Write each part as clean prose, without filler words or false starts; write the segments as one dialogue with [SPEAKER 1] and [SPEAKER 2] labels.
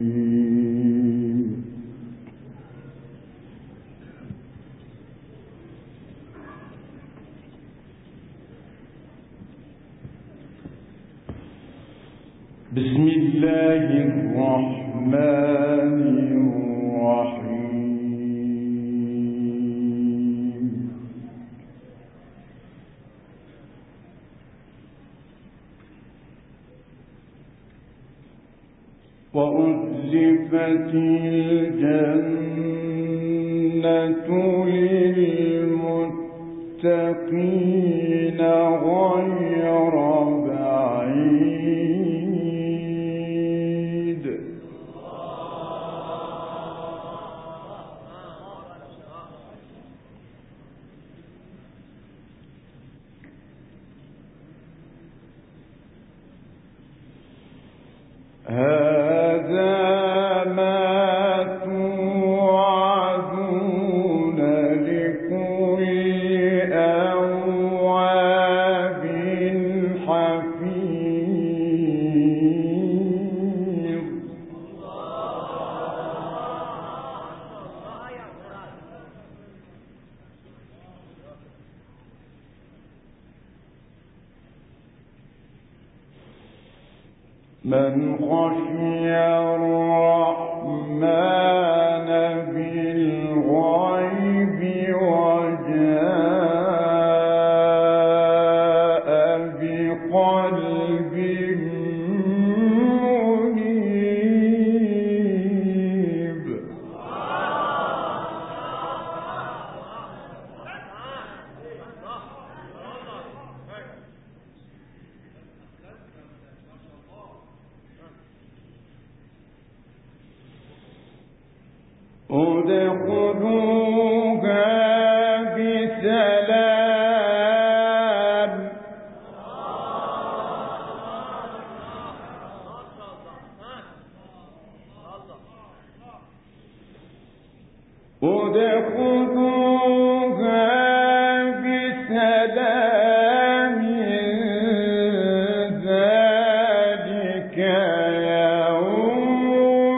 [SPEAKER 1] بسم الله الرحمن الرحيم. وأزلفت الجنة للمتقين غير بعيد. هذا ما توعدون لكل أواب حفيظ. من خشي الرحمن بالغيب وجاء بقلب منيب. ادخلوها بسلام. ادخلوها بسلام. ذلك يوم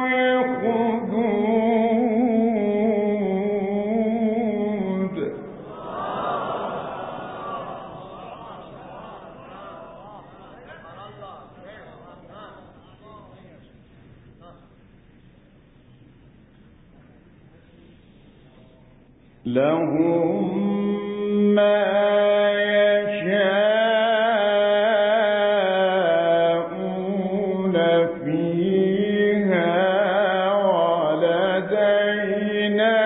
[SPEAKER 1] الخلود. لهم ما يشاءون فيها ولدينا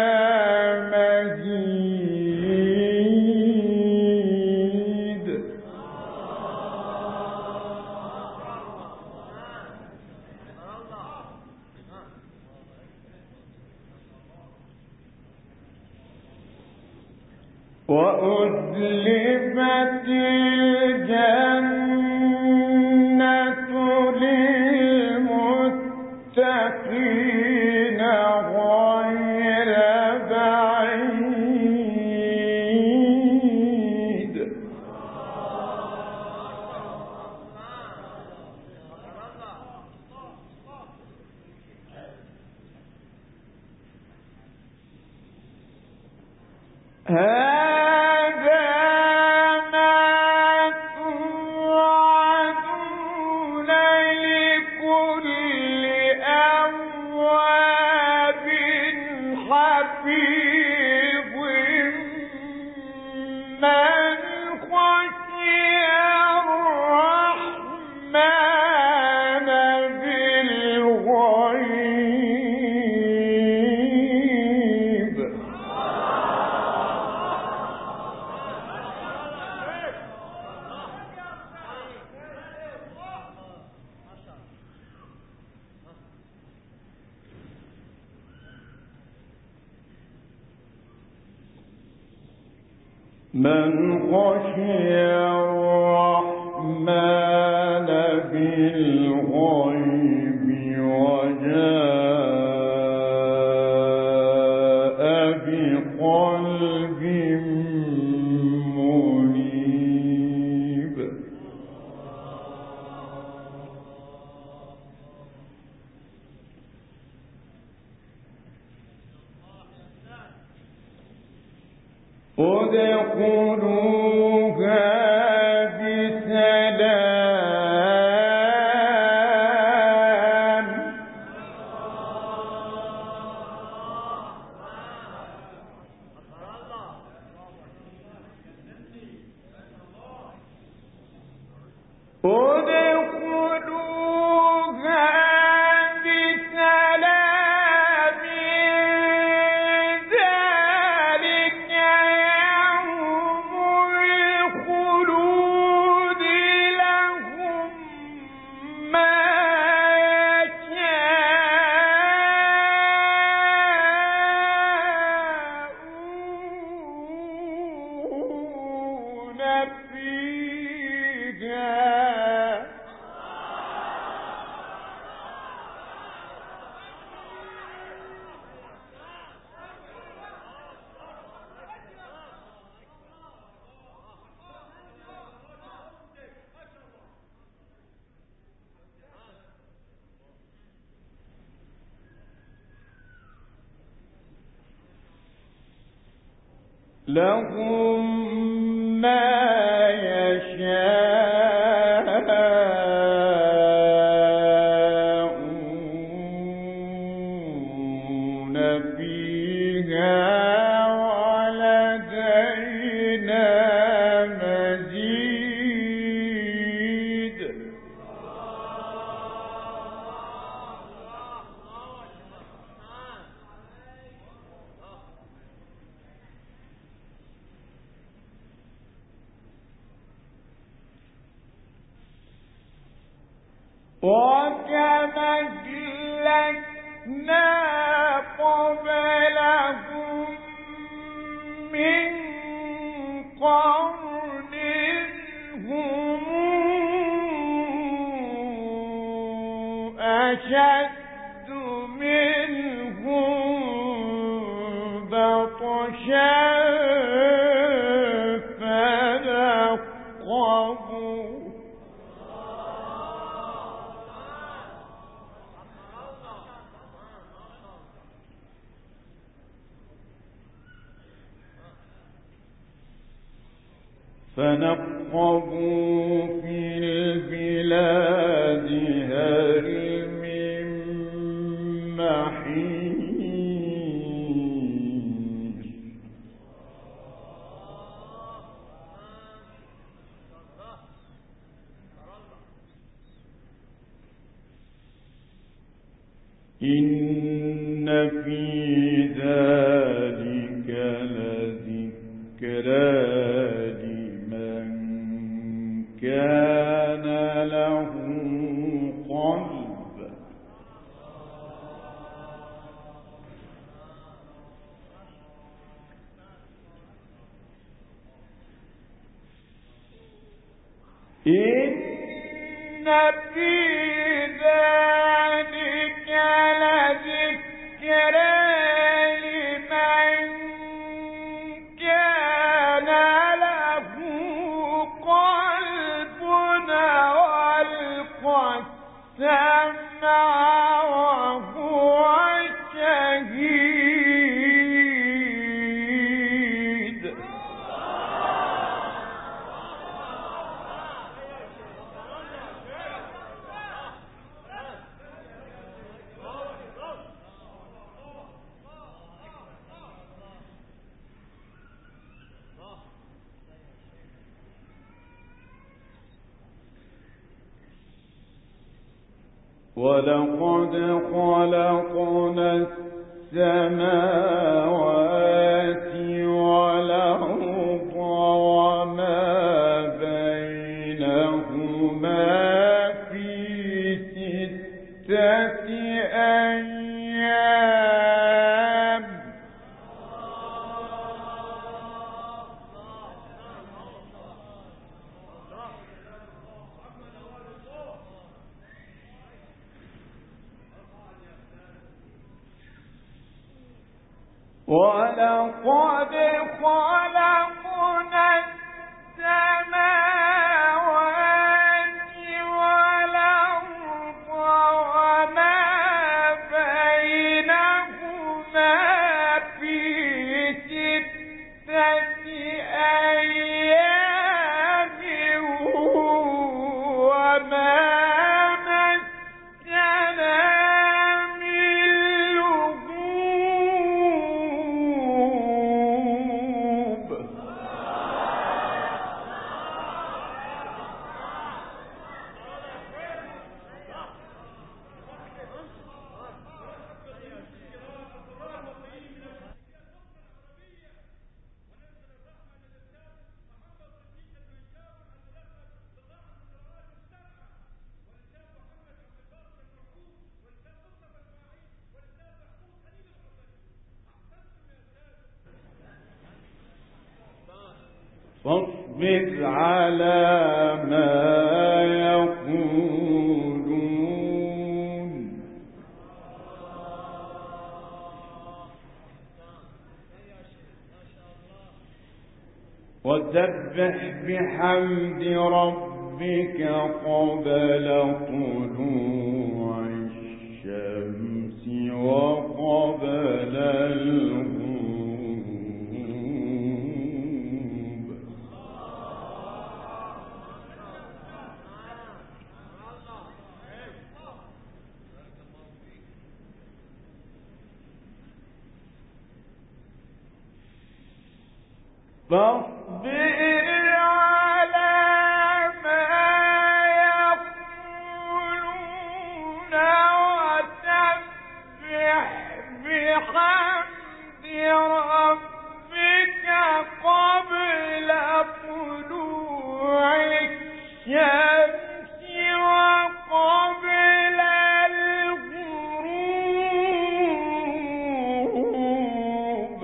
[SPEAKER 1] مزيد. وأزلفت الجنة للمتقين غير بعيد. هذا ما توعدون لكل أواب حفيظ. من خشي الرحمن بالغيب. من خشي الرحمن بالغيب وجاء بقلب منيب. لهم ما يشاءون فيها ولدينا مزيد وكما أهلكنا قبلهم من قرن هم أشد منهم بطشا فنقبوا في البلاد هل من محيص إن في ذلك لذكرى كان له قلب إن في ذلك لذكرى لمن كان له قلب وألقى السمع وهو شهيد ولقد خلقنا السماوات والأرض وما بينهما في 6 أيام ولقد خلقنا السماوات والأرض وما بينهما في 6
[SPEAKER 2] فاصبر على ما يقولون وسبح بحمد ربك قبل طلوع الشمس وقبل الغروب فاصبر على ما يقولون وسبح بحمد ربك قبل طلوع الشمس وقبل الغروب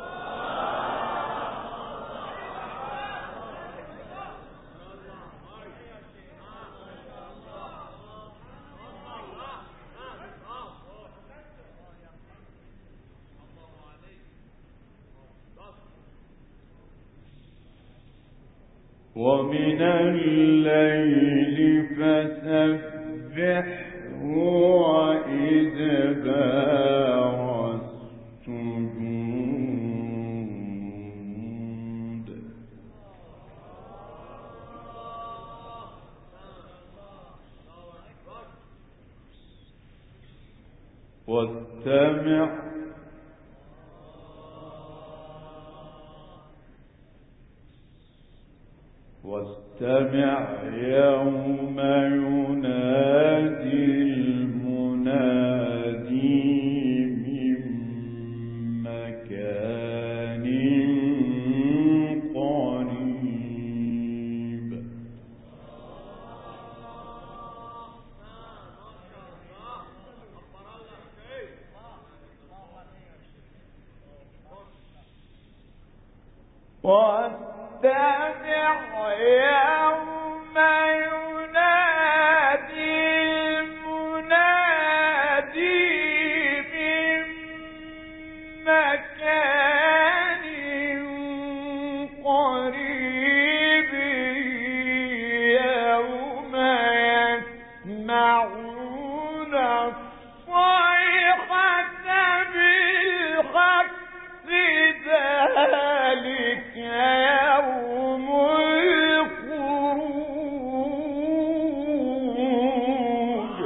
[SPEAKER 2] ومن الليل فسبحه وإدبار السجود واستمع يوم ينادي المنادي من مكان قريب واستمع يوم ينادي المنادي من مكان قريب يوم يسمعون الصيحة بالحق ذلك يوم الخروج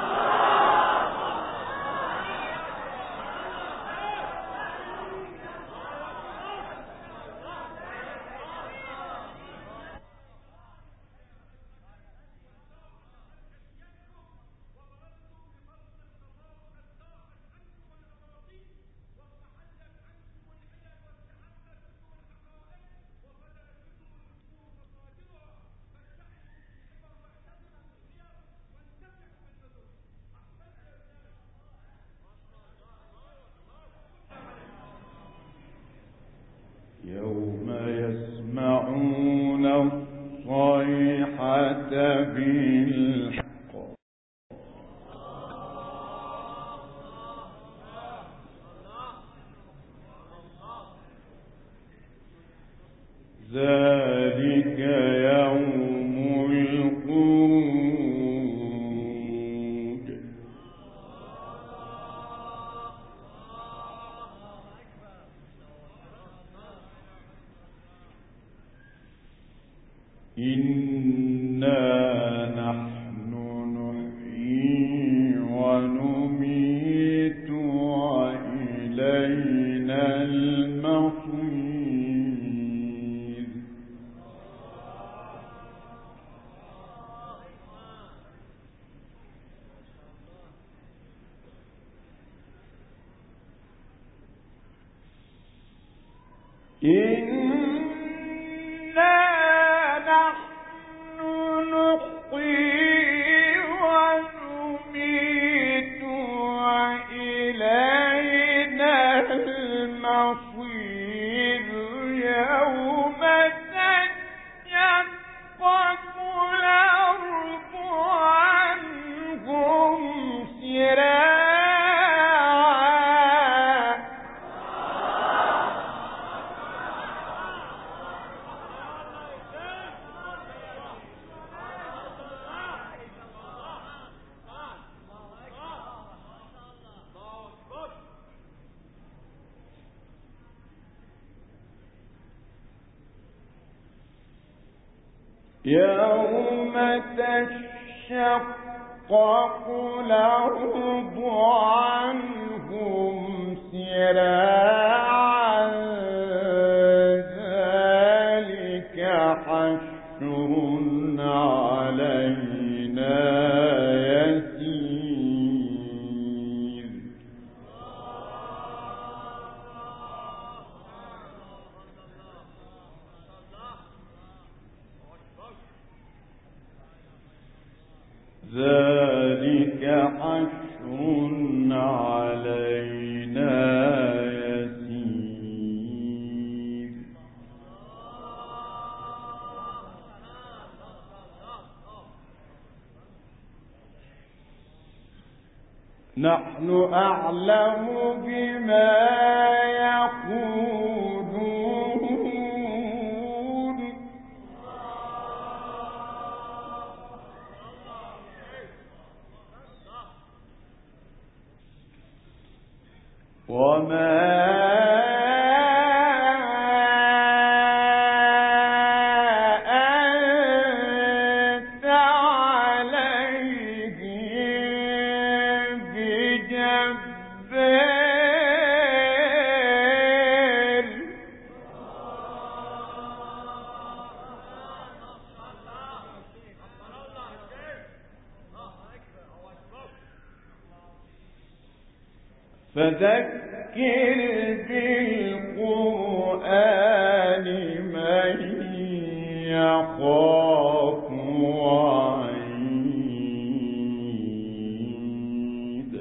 [SPEAKER 2] يوم يسمعون الصيحة بالحق ذلك يوم الخروج إنا نحن نحيي ونميت وإلينا المصير المصير يوم تجد يوم تشقق الأرض عنهم سراعا ذلك حشر علينا يسير. ذلك حشر علينا يسير. نحن أعلم بما يقولون وما أنت عليهم بجبار. فذكر بالقرآن من يخاف وعيد.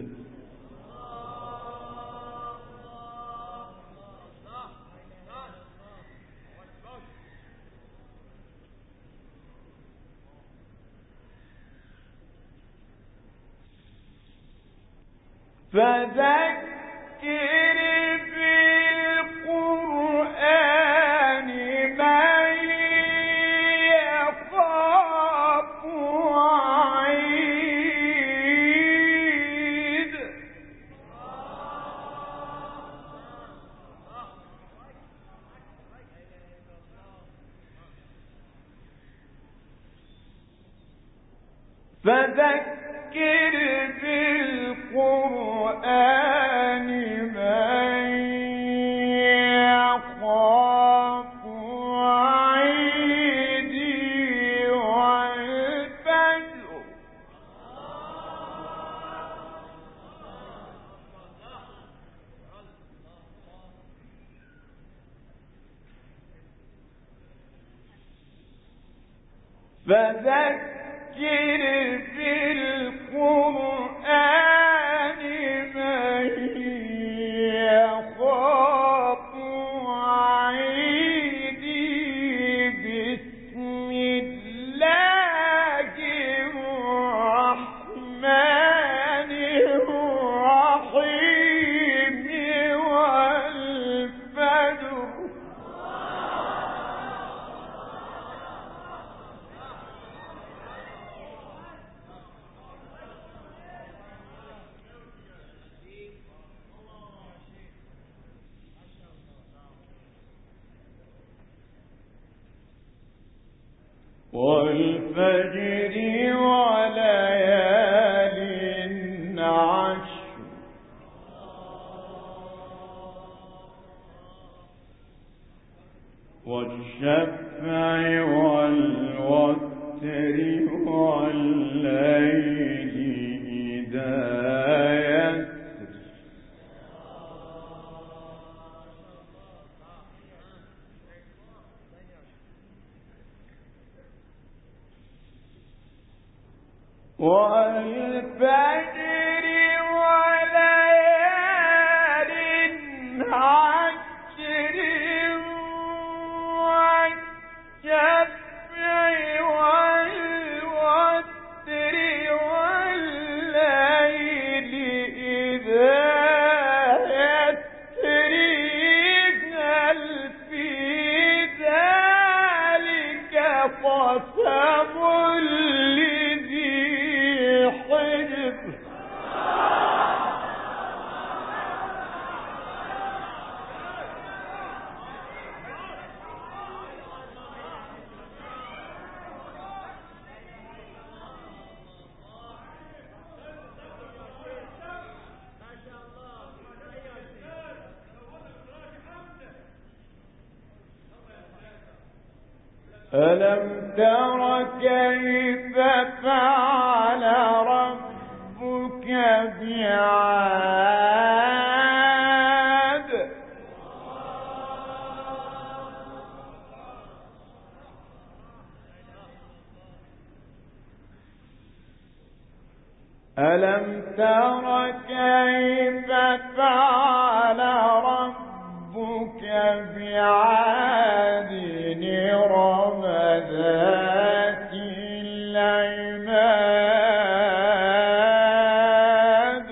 [SPEAKER 2] فذكر بالقرآن من يخاف وعيد. فذكر بالقرآن من يخاف وعيدي والفجر. فذكر بالقرآن من يخاف وعيدي. بسم الله الرحمن الرحيم والفجر. والفجر وليال عشر. والشفع والوتر والليل إذا يسر. والفجر وليال عشر. والشفع والوتر والليل إذا يسر. هل في ذلك قسم لذي حجر.
[SPEAKER 1] ألم تر كيف فعل ربك بعاد ألم تر كيف فعل ربك بعاد إرم ذات العماد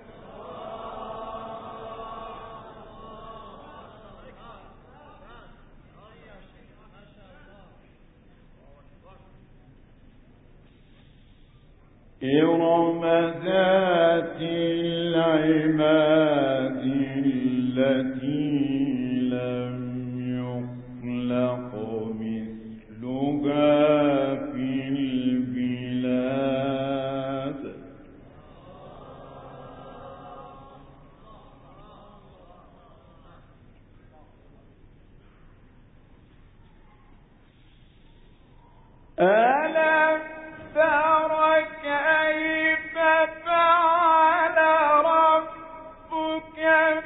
[SPEAKER 1] إرم ذات العماد التي لم يخلق مثلها في البلاد ألم تر كيف فعل ربك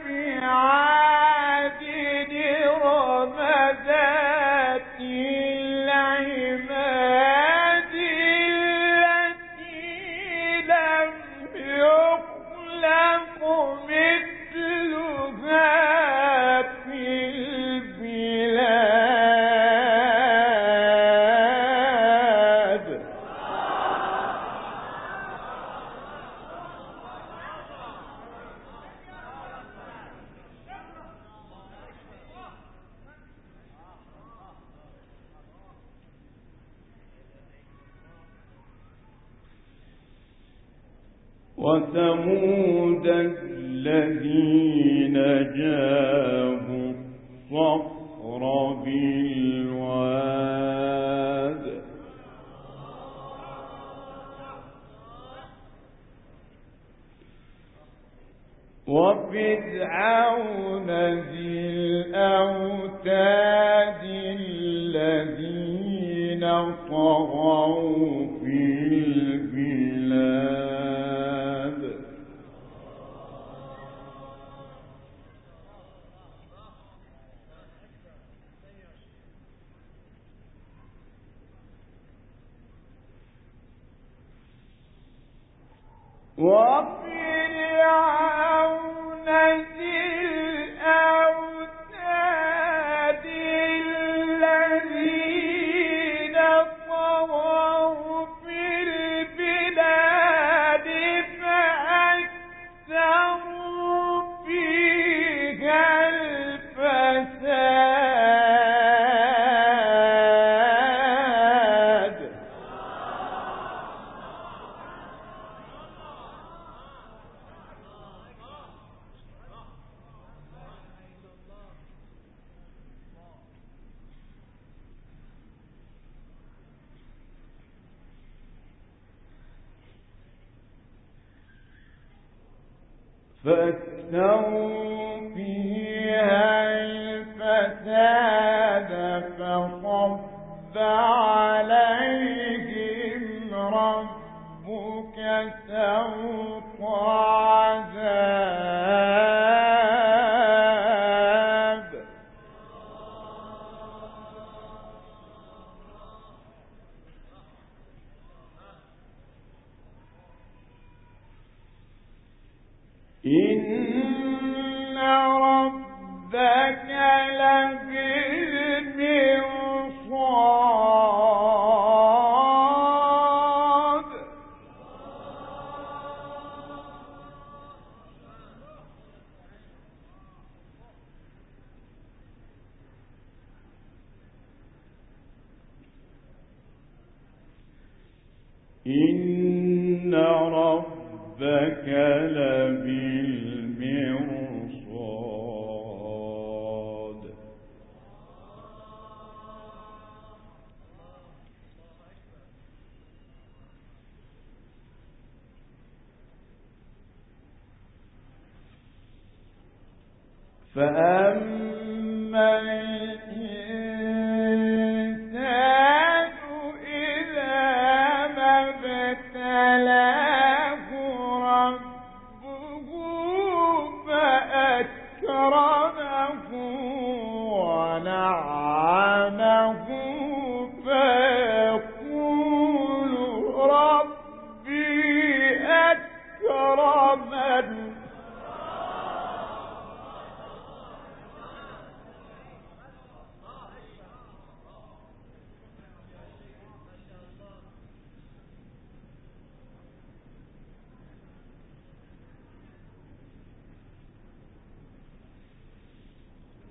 [SPEAKER 1] بعاد إرم ذات العماد التي لم يخلق مثلها في البلاد وثمود الذين جابوا الصخر بالواد وفرعون ذي الأوتاد الذين طغوا في البلاد وفرعون ذي الأوتاد الذين طغوا في البلاد فأكثروا فيها الفساد فأكثروا فيها الفساد فصب عليهم ربك سوط عذاب إن ربك لبالمرصاد إن ربك لبالمرصاد فأما الإنسان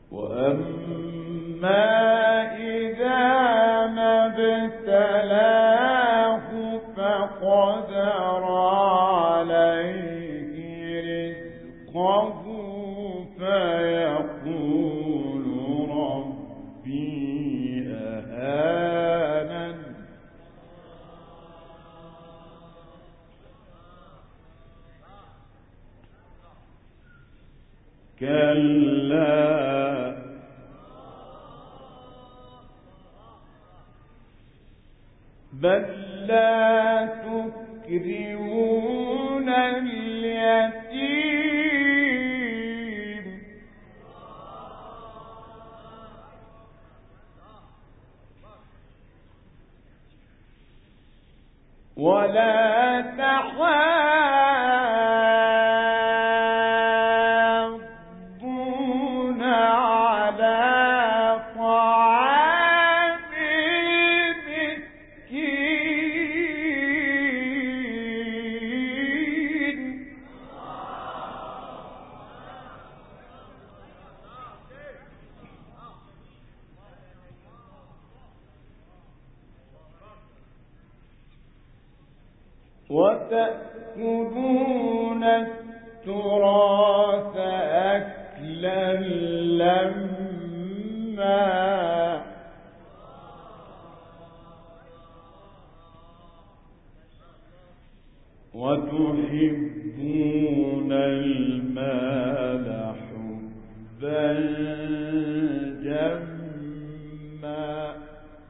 [SPEAKER 1] وأما إذا ما ابتلاه فقدر عليه رزقه فيقول ربي أهانن كلا بل لا تكرمون اليتيم ولا تحاضون على طعام المسكين وتأكلون التراث أكلا لما وتحبون المال حبا جما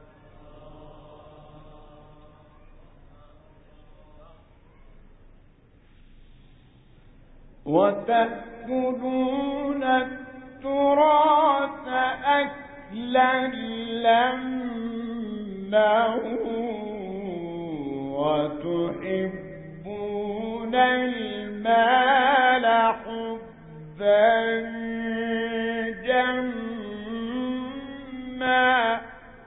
[SPEAKER 1] وتأكلون التراث أكلا لما وتحبون المال حبا جما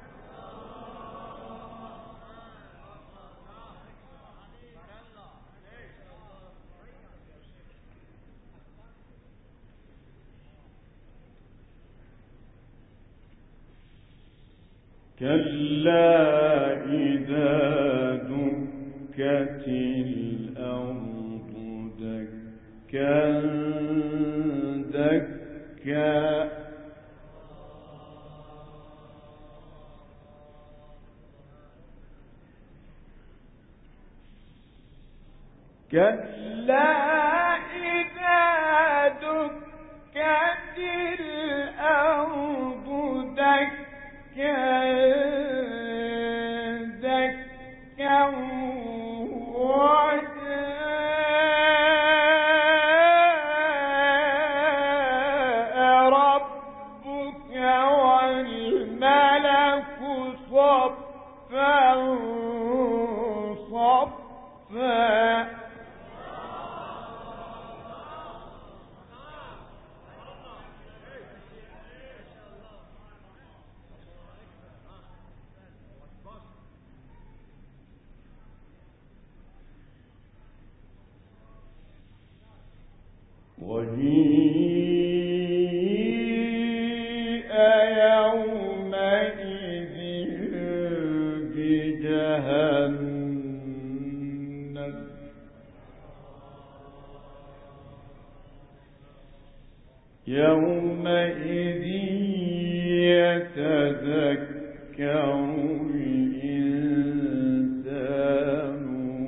[SPEAKER 1] كلا إذا دكت الأرض دكا دكا كلا إذا دكت الأرض دكا دكا وجاء ربك والملك صفا صفا وجيء يومئذ بجهنم يومئذ يتذكر الإنسان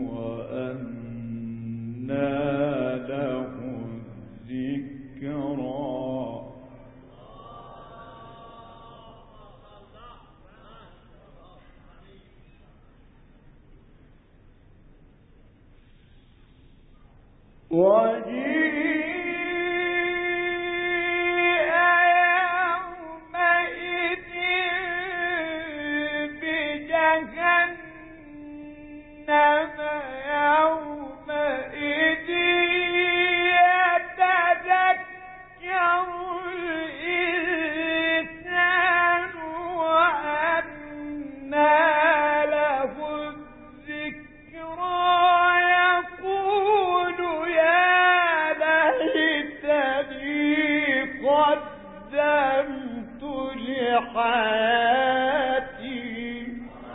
[SPEAKER 1] وأنى له الذكرى يومئذ يتذكر حياتي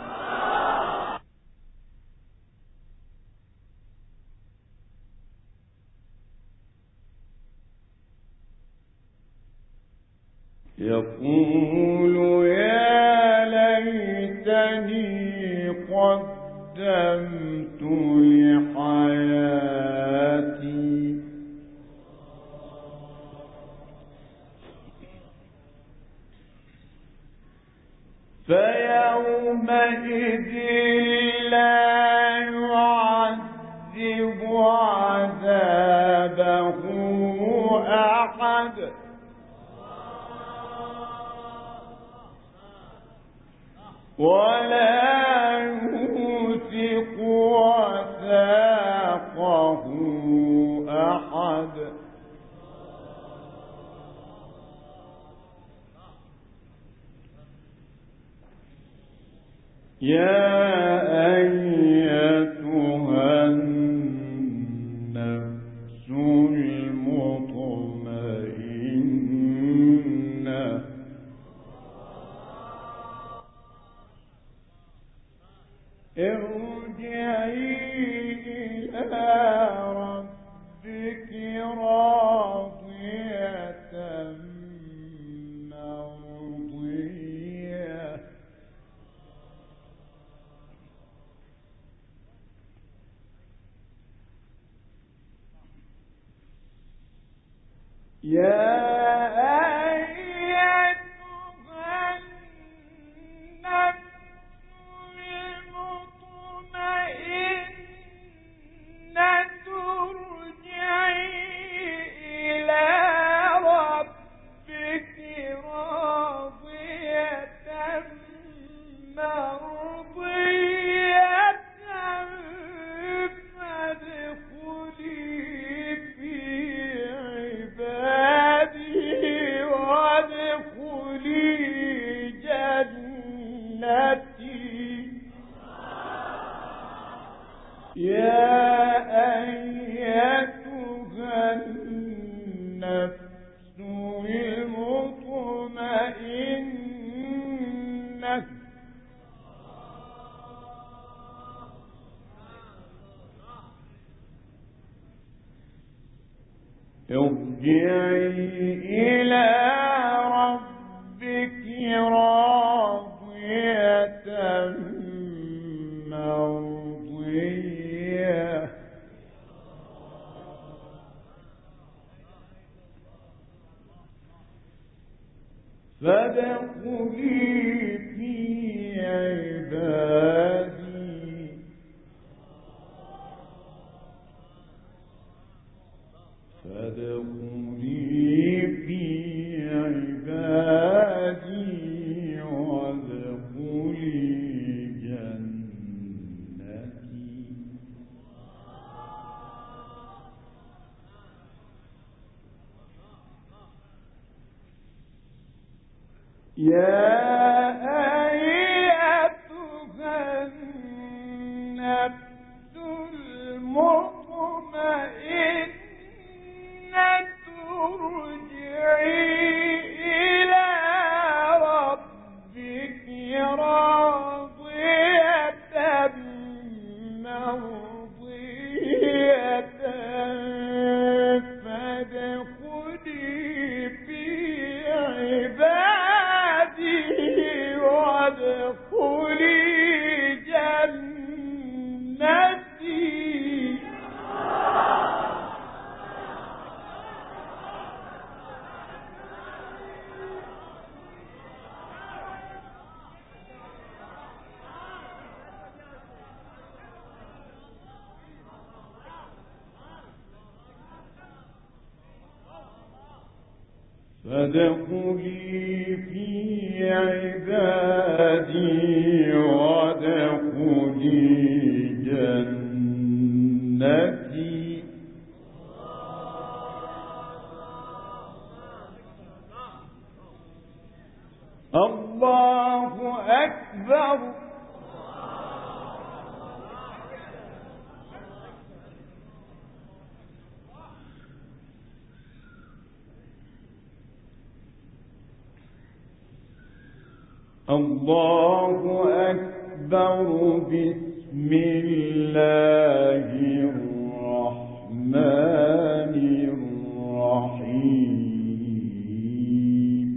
[SPEAKER 1] يقول يا ليتني قدمت لحياتي فيومئذ لا يعذب عذابه أحد ولا يوثق وثاقه أحد يا أيتها النفس المطمئنة ارجعي إلى ربك راضية مرضية يا ارجعي إلى ربك راضية مرضية فادخلي في عبادي وادخلي جنتي يا أيتها النفس المطمئنة ارجعي إلى ربك راضية مرضية فادخلي في عبادي وادخلي جنتي فادخلي في عبادي وادخلي جنتي الله أكبر الله أكبر. بسم الله الرحمن الرحيم.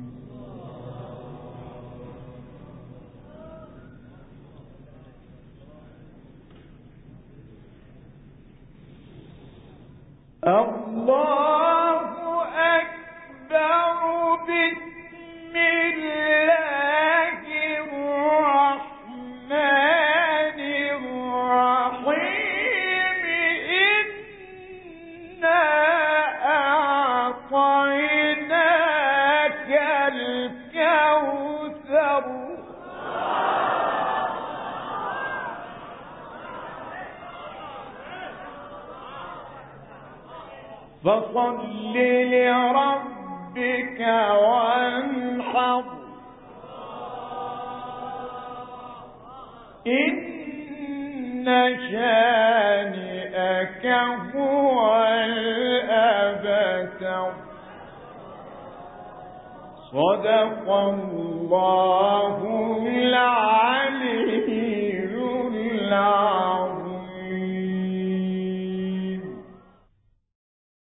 [SPEAKER 1] الله أكبر. بسم الله الرحمن الرحيم. إنا أعطيناك الكوثر. فصل لربك وانحر. إن شانئك هو الأبتر. صدق الله العلي العظيم.